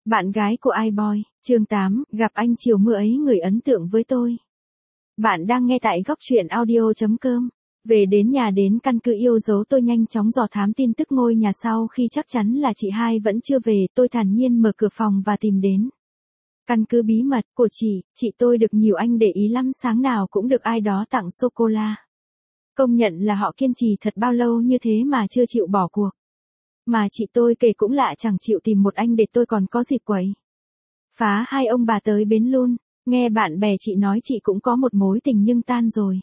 Bạn gái của iBoy, chương 8, gặp anh chiều mưa ấy người ấn tượng với tôi. Bạn đang nghe tại góc truyện audio.com. Về đến nhà đến căn cứ yêu dấu tôi nhanh chóng dò thám tin tức ngôi nhà sau khi chắc chắn là chị hai vẫn chưa về, tôi thản nhiên mở cửa phòng và tìm đến. Căn cứ bí mật của chị tôi được nhiều anh để ý lắm, sáng nào cũng được ai đó tặng sô-cô-la. Công nhận là họ kiên trì thật, bao lâu như thế mà chưa chịu bỏ cuộc. Mà chị tôi kể cũng lạ, chẳng chịu tìm một anh để tôi còn có dịp quấy phá hai ông bà tới bến luôn. Nghe bạn bè chị nói chị cũng có một mối tình nhưng tan rồi.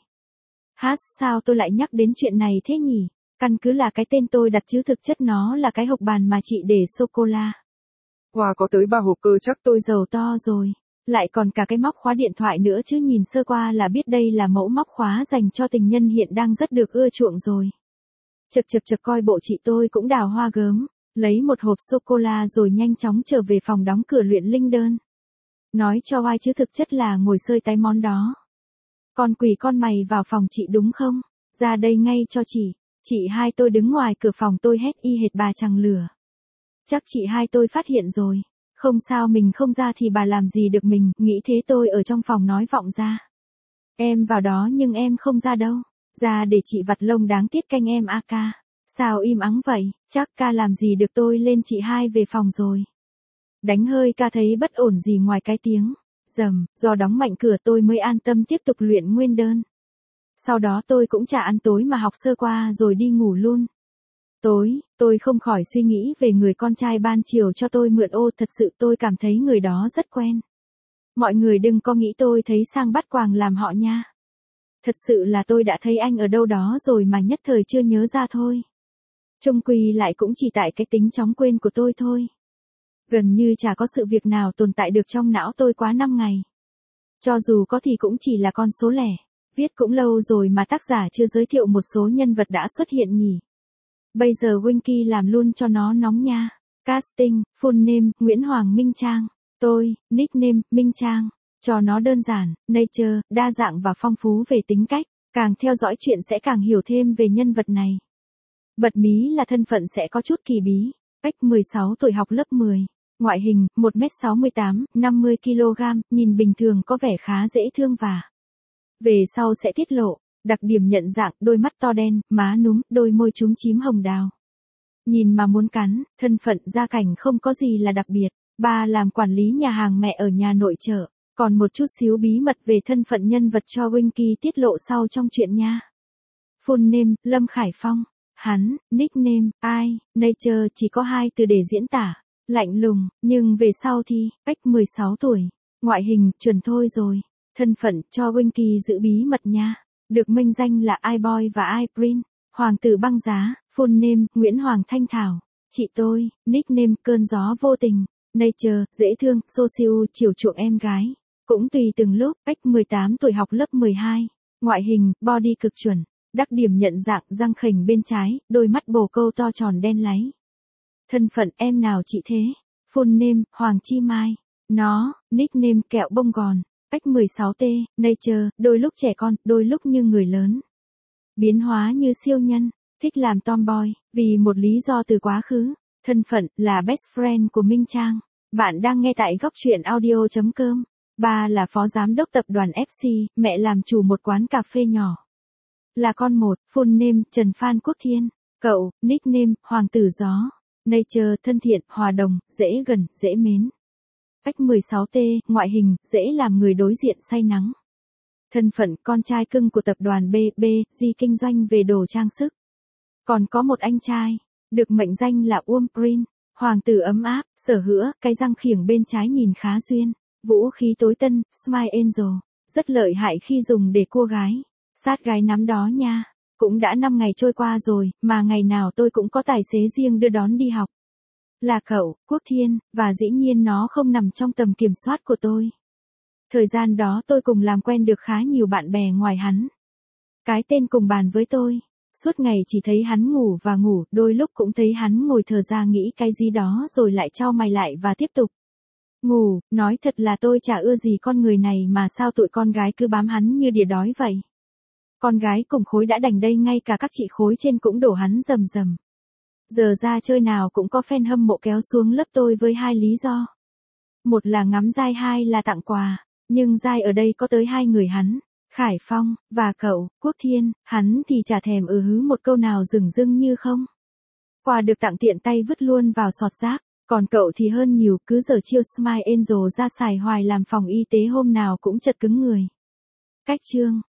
Sao tôi lại nhắc đến chuyện này thế nhỉ? Căn cứ là cái tên tôi đặt chứ thực chất nó là cái hộp bàn mà chị để sô-cô-la. Hoa có tới 3 hộp cơ chắc. Tôi giàu to rồi. Lại còn cả cái móc khóa điện thoại nữa chứ, nhìn sơ qua là biết đây là mẫu móc khóa dành cho tình nhân hiện đang rất được ưa chuộng rồi. Chực coi bộ chị tôi cũng đào hoa gớm, lấy một hộp sô-cô-la rồi nhanh chóng trở về phòng đóng cửa luyện linh đơn. Nói cho oai chứ thực chất là ngồi sơi tái món đó. Con quỷ con mày vào phòng chị đúng không? Ra đây ngay cho chị hai tôi đứng ngoài cửa phòng tôi hét y hệt bà chằng lửa. Chắc chị hai tôi phát hiện rồi. Không sao, mình không ra thì bà làm gì được mình, nghĩ thế tôi ở trong phòng nói vọng ra. Em vào đó nhưng em không ra đâu. Ra để chị vặt lông đáng tiếc canh em a ca. Sao im ắng vậy, chắc ca làm gì được, tôi lên chị hai về phòng rồi. Đánh hơi ca thấy bất ổn gì ngoài cái tiếng rầm, do đóng mạnh cửa tôi mới an tâm tiếp tục luyện nguyên đơn. Sau đó tôi cũng chả ăn tối mà học sơ qua rồi đi ngủ luôn. Tối, tôi không khỏi suy nghĩ về người con trai ban chiều cho tôi mượn ô, thật sự tôi cảm thấy người đó rất quen. Mọi người đừng có nghĩ tôi thấy sang bắt quàng làm họ nha. Thật sự là tôi đã thấy anh ở đâu đó rồi mà nhất thời chưa nhớ ra thôi. Chung quy lại cũng chỉ tại cái tính chóng quên của tôi thôi. Gần như chả có sự việc nào tồn tại được trong não tôi quá 5 ngày. Cho dù có thì cũng chỉ là con số lẻ. Viết cũng lâu rồi mà tác giả chưa giới thiệu một số nhân vật đã xuất hiện nhỉ. Bây giờ Winky làm luôn cho nó nóng nha. Casting, full name, Nguyễn Hoàng Minh Trang. Tôi, nickname, Minh Trang. Cho nó đơn giản, nature, đa dạng và phong phú về tính cách. Càng theo dõi chuyện sẽ càng hiểu thêm về nhân vật này. Bật mí là thân phận sẽ có chút kỳ bí. Cách 16 tuổi, học lớp 10. Ngoại hình, 1m68, 50kg, nhìn bình thường, có vẻ khá dễ thương và về sau sẽ tiết lộ. Đặc điểm nhận dạng, đôi mắt to đen, má núm, đôi môi chúm chím hồng đào. Nhìn mà muốn cắn. Thân phận, gia cảnh không có gì là đặc biệt. Ba làm quản lý nhà hàng, mẹ ở nhà nội trợ. Còn một chút xíu bí mật về thân phận nhân vật cho Winky tiết lộ sau trong chuyện nha. Full name, Lâm Khải Phong. Hắn, nickname, nature, chỉ có 2 từ để diễn tả. Lạnh lùng, nhưng về sau thì, cách 16 tuổi. Ngoại hình, chuẩn thôi rồi. Thân phận, cho Winky giữ bí mật nha. Được mệnh danh là iBoy và iPrin. Hoàng tử băng giá. Full name, Nguyễn Hoàng Thanh Thảo. Chị tôi, nickname, cơn gió vô tình. Nature, dễ thương, social, chiều chuộng em gái. Cũng tùy từng lúc. Cách 18 tuổi, học lớp 12. Ngoại hình, body cực chuẩn. Đặc điểm nhận dạng, răng khểnh bên trái, đôi mắt bồ câu to tròn đen láy. Thân phận, em nào chị thế? Full name, Hoàng Chi Mai. Nó, nickname, kẹo bông gòn. Cách 16T, nature, đôi lúc trẻ con, đôi lúc như người lớn. Biến hóa như siêu nhân, thích làm tomboy, vì một lý do từ quá khứ. Thân phận, là best friend của Minh Trang. Bạn đang nghe tại góc truyện audio.com. Ba là phó giám đốc tập đoàn FC, mẹ làm chủ một quán cà phê nhỏ. Là con một. Full name, Trần Phan Quốc Thiên. Cậu, nickname, Hoàng tử gió. Nature, thân thiện, hòa đồng, dễ gần, dễ mến. Cách 16T, ngoại hình, dễ làm người đối diện say nắng. Thân phận, con trai cưng của tập đoàn BBG, kinh doanh về đồ trang sức. Còn có một anh trai, được mệnh danh là Umprin, hoàng tử ấm áp, sở hữu cái răng khiểng bên trái nhìn khá duyên. Vũ khí tối tân, Smile Angel, rất lợi hại khi dùng để cua gái. Sát gái nắm đó nha. Cũng đã 5 ngày trôi qua rồi, mà ngày nào tôi cũng có tài xế riêng đưa đón đi học. Là cậu, Quốc Thiên, và dĩ nhiên nó không nằm trong tầm kiểm soát của tôi. Thời gian đó tôi cùng làm quen được khá nhiều bạn bè ngoài hắn. Cái tên cùng bàn với tôi. Suốt ngày chỉ thấy hắn ngủ và ngủ, đôi lúc cũng thấy hắn ngồi thờ ra nghĩ cái gì đó rồi lại chau mày lại và tiếp tục ngủ. Nói thật là tôi chả ưa gì con người này mà sao tụi con gái cứ bám hắn như đỉa đói vậy. Con gái cùng khối đã đành đây, ngay cả các chị khối trên cũng đổ hắn rầm rầm. Giờ ra chơi nào cũng có fan hâm mộ kéo xuống lớp tôi với 2 lý do. Một là ngắm giai, hai là tặng quà. Nhưng giai ở đây có tới hai người hắn. Khải Phong, và cậu, Quốc Thiên, hắn thì chả thèm hứ một câu nào dửng dưng như không. Quà được tặng tiện tay vứt luôn vào sọt rác, còn cậu thì hơn nhiều, cứ giờ chiêu Smile Angel ra xài hoài làm phòng y tế hôm nào cũng chật cứng người. Cách chương